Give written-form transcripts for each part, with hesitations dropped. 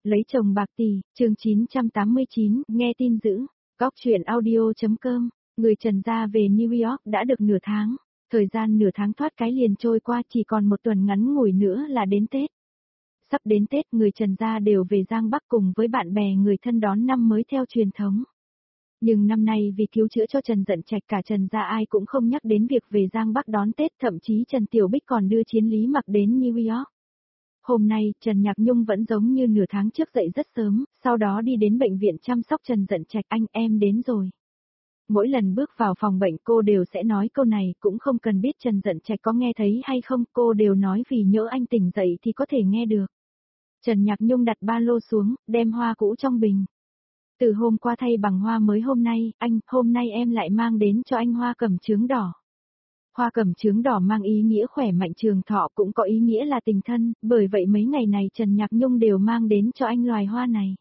Lấy chồng bạc tỷ, chương 989, nghe tin dữ. Góc truyện audio.com. Người Trần gia về New York đã được nửa tháng. Thời gian nửa tháng thoát cái liền trôi qua, chỉ còn một tuần ngắn ngủi nữa là đến Tết. Sắp đến Tết, người Trần gia đều về Giang Bắc cùng với bạn bè người thân đón năm mới theo truyền thống. Nhưng năm nay vì cứu chữa cho Trần Dận Trạch, cả Trần gia ai cũng không nhắc đến việc về Giang Bắc đón Tết, thậm chí Trần Tiểu Bích còn đưa Chiến Lý Mặc đến New York. Hôm nay, Trần Nhạc Nhung vẫn giống như nửa tháng trước dậy rất sớm, sau đó đi đến bệnh viện chăm sóc Trần Dận Trạch. Anh em đến rồi. Mỗi lần bước vào phòng bệnh cô đều sẽ nói câu này, cũng không cần biết Trần Dận Trạch có nghe thấy hay không, cô đều nói vì nhỡ anh tỉnh dậy thì có thể nghe được. Trần Nhạc Nhung đặt ba lô xuống, đem hoa cũ trong bình. Từ hôm qua thay bằng hoa mới hôm nay em lại mang đến cho anh hoa cẩm chướng đỏ. Hoa cẩm chướng đỏ mang ý nghĩa khỏe mạnh trường thọ, cũng có ý nghĩa là tình thân, bởi vậy mấy ngày này Trần Nhạc Nhung đều mang đến cho anh loài hoa này.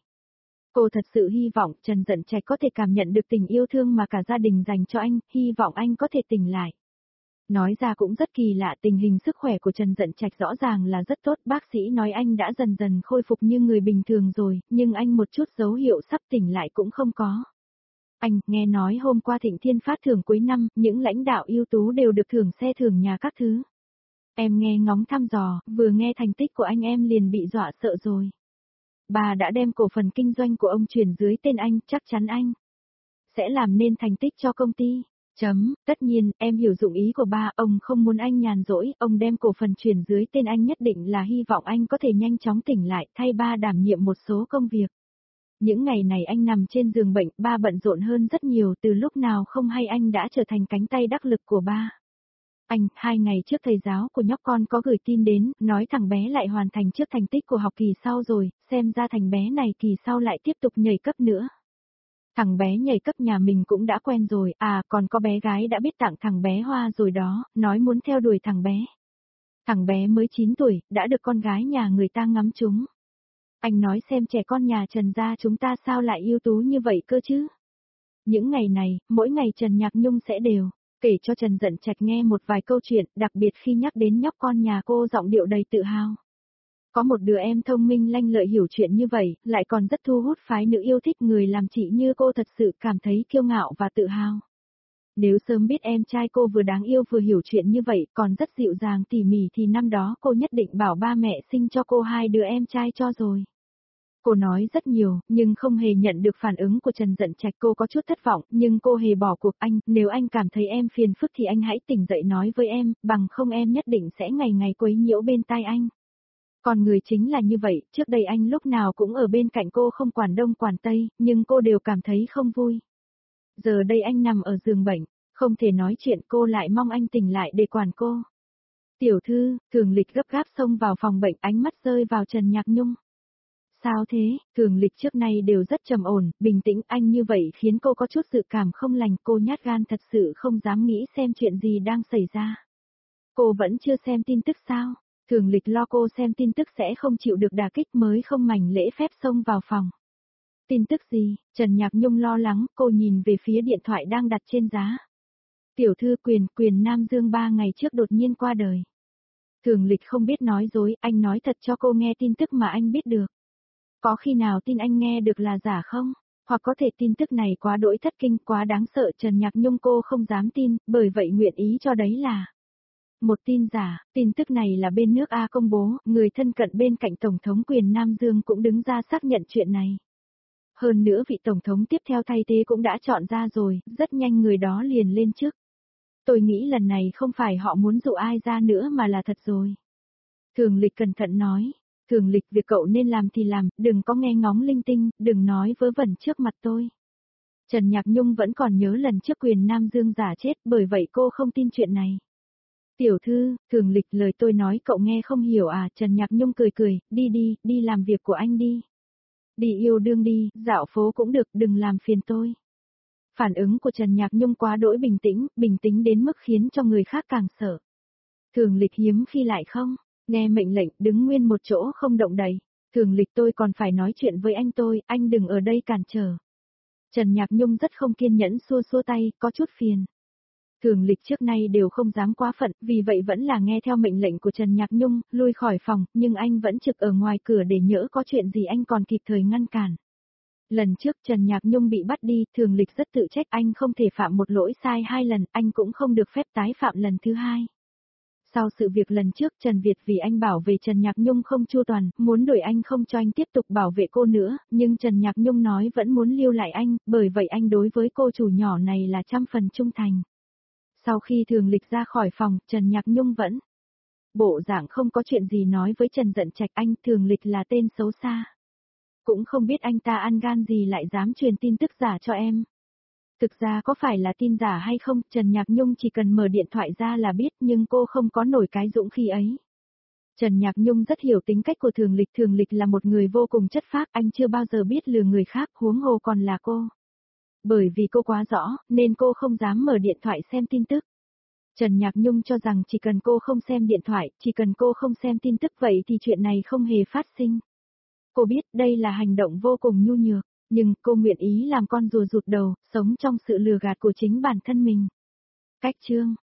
Cô thật sự hy vọng Trần Dận Trạch có thể cảm nhận được tình yêu thương mà cả gia đình dành cho anh, hy vọng anh có thể tỉnh lại. Nói ra cũng rất kỳ lạ, tình hình sức khỏe của Trần Dận Trạch rõ ràng là rất tốt, bác sĩ nói anh đã dần dần khôi phục như người bình thường rồi, nhưng anh một chút dấu hiệu sắp tỉnh lại cũng không có. Anh, nghe nói hôm qua Thịnh Thiên phát thưởng cuối năm, những lãnh đạo ưu tú đều được thưởng xe thưởng nhà các thứ. Em nghe ngóng thăm dò, vừa nghe thành tích của anh em liền bị dọa sợ rồi. Bà đã đem cổ phần kinh doanh của ông chuyển dưới tên anh, chắc chắn anh sẽ làm nên thành tích cho công ty. Tất nhiên, em hiểu dụng ý của ba, ông không muốn anh nhàn rỗi, ông đem cổ phần chuyển dưới tên anh nhất định là hy vọng anh có thể nhanh chóng tỉnh lại, thay ba đảm nhiệm một số công việc. Những ngày này anh nằm trên giường bệnh, ba bận rộn hơn rất nhiều, từ lúc nào không hay anh đã trở thành cánh tay đắc lực của ba. Anh, 2 ngày trước thầy giáo của nhóc con có gửi tin đến, nói thằng bé lại hoàn thành trước thành tích của học kỳ sau rồi, xem ra thằng bé này kỳ sau lại tiếp tục nhảy cấp nữa. Thằng bé nhảy cấp nhà mình cũng đã quen rồi, còn có bé gái đã biết tặng thằng bé hoa rồi đó, nói muốn theo đuổi thằng bé. Thằng bé mới 9 tuổi, đã được con gái nhà người ta ngắm trúng. Anh nói xem trẻ con nhà Trần gia chúng ta sao lại ưu tú như vậy cơ chứ? Những ngày này, mỗi ngày Trần Nhạc Nhung sẽ đều kể cho Trần Dận Trạch nghe một vài câu chuyện, đặc biệt khi nhắc đến nhóc con nhà cô giọng điệu đầy tự hào. Có một đứa em thông minh lanh lợi hiểu chuyện như vậy, lại còn rất thu hút phái nữ yêu thích, người làm chị như cô thật sự cảm thấy kiêu ngạo và tự hào. Nếu sớm biết em trai cô vừa đáng yêu vừa hiểu chuyện như vậy, còn rất dịu dàng tỉ mỉ thì năm đó cô nhất định bảo ba mẹ sinh cho cô 2 đứa em trai cho rồi. Cô nói rất nhiều, nhưng không hề nhận được phản ứng của Trần Dận Trạch, cô có chút thất vọng, nhưng cô hề bỏ cuộc. Anh, nếu anh cảm thấy em phiền phức thì anh hãy tỉnh dậy nói với em, bằng không em nhất định sẽ ngày ngày quấy nhiễu bên tai anh. Còn người chính là như vậy, trước đây anh lúc nào cũng ở bên cạnh cô không quản đông quản tây, nhưng cô đều cảm thấy không vui. Giờ đây anh nằm ở giường bệnh, không thể nói chuyện, cô lại mong anh tỉnh lại để quản cô. Tiểu thư, Thường Lịch gấp gáp xông vào phòng bệnh, ánh mắt rơi vào Trần Nhạc Nhung. Sao thế? Thường Lịch trước nay đều rất trầm ổn, bình tĩnh, anh như vậy khiến cô có chút dự cảm không lành, cô nhát gan thật sự không dám nghĩ xem chuyện gì đang xảy ra. Cô vẫn chưa xem tin tức sao? Thường Lịch lo cô xem tin tức sẽ không chịu được đả kích mới không mảnh lễ phép xông vào phòng. Tin tức gì? Trần Nhạc Nhung lo lắng, cô nhìn về phía điện thoại đang đặt trên giá. Tiểu thư Quyền Nam Dương 3 ngày trước đột nhiên qua đời. Thường Lịch không biết nói dối, anh nói thật cho cô nghe tin tức mà anh biết được. Có khi nào tin anh nghe được là giả không? Hoặc có thể tin tức này quá đỗi thất kinh, quá đáng sợ, Trần Nhạc Nhung cô không dám tin, bởi vậy nguyện ý cho đấy là một tin giả. Tin tức này là bên nước A công bố, người thân cận bên cạnh Tổng thống Quyền Nam Dương cũng đứng ra xác nhận chuyện này. Hơn nữa vị Tổng thống tiếp theo thay thế cũng đã chọn ra rồi, rất nhanh người đó liền lên chức. Tôi nghĩ lần này không phải họ muốn dụ ai ra nữa mà là thật rồi. Thường Lịch cẩn thận nói. Thường Lịch, việc cậu nên làm thì làm, đừng có nghe ngóng linh tinh, đừng nói vớ vẩn trước mặt tôi. Trần Nhạc Nhung vẫn còn nhớ lần trước Quyền Nam Dương giả chết, bởi vậy cô không tin chuyện này. Tiểu thư, Thường Lịch, lời tôi nói cậu nghe không hiểu à? Trần Nhạc Nhung cười, đi làm việc của anh đi. Đi yêu đương đi, dạo phố cũng được, đừng làm phiền tôi. Phản ứng của Trần Nhạc Nhung quá đỗi bình tĩnh đến mức khiến cho người khác càng sợ. Thường Lịch hiếm khi lại không nghe mệnh lệnh, đứng nguyên một chỗ không động đậy. Thường Lịch, tôi còn phải nói chuyện với anh đừng ở đây cản trở. Trần Nhạc Nhung rất không kiên nhẫn xua tay, có chút phiền. Thường Lịch trước nay đều không dám quá phận, vì vậy vẫn là nghe theo mệnh lệnh của Trần Nhạc Nhung, lui khỏi phòng, nhưng anh vẫn trực ở ngoài cửa để nhỡ có chuyện gì anh còn kịp thời ngăn cản. Lần trước Trần Nhạc Nhung bị bắt đi, Thường Lịch rất tự trách anh không thể phạm một lỗi sai 2 lần, anh cũng không được phép tái phạm lần thứ 2. Sau sự việc lần trước Trần Việt vì anh bảo vệ Trần Nhạc Nhung không chu toàn, muốn đuổi anh không cho anh tiếp tục bảo vệ cô nữa, nhưng Trần Nhạc Nhung nói vẫn muốn lưu lại anh, bởi vậy anh đối với cô chủ nhỏ này là 100% trung thành. Sau khi Thường Lịch ra khỏi phòng, Trần Nhạc Nhung vẫn bộ dạng không có chuyện gì nói với Trần Dận Trạch, anh Thường Lịch là tên xấu xa. Cũng không biết anh ta ăn gan gì lại dám truyền tin tức giả cho em. Thực ra có phải là tin giả hay không, Trần Nhạc Nhung chỉ cần mở điện thoại ra là biết, nhưng cô không có nổi cái dũng khí ấy. Trần Nhạc Nhung rất hiểu tính cách của Thường Lịch là một người vô cùng chất phác, anh chưa bao giờ biết lừa người khác, huống hồ còn là cô. Bởi vì cô quá rõ, nên cô không dám mở điện thoại xem tin tức. Trần Nhạc Nhung cho rằng chỉ cần cô không xem điện thoại, chỉ cần cô không xem tin tức vậy thì chuyện này không hề phát sinh. Cô biết đây là hành động vô cùng nhu nhược, nhưng cô nguyện ý làm con rùa rụt đầu, sống trong sự lừa gạt của chính bản thân mình. Cách chương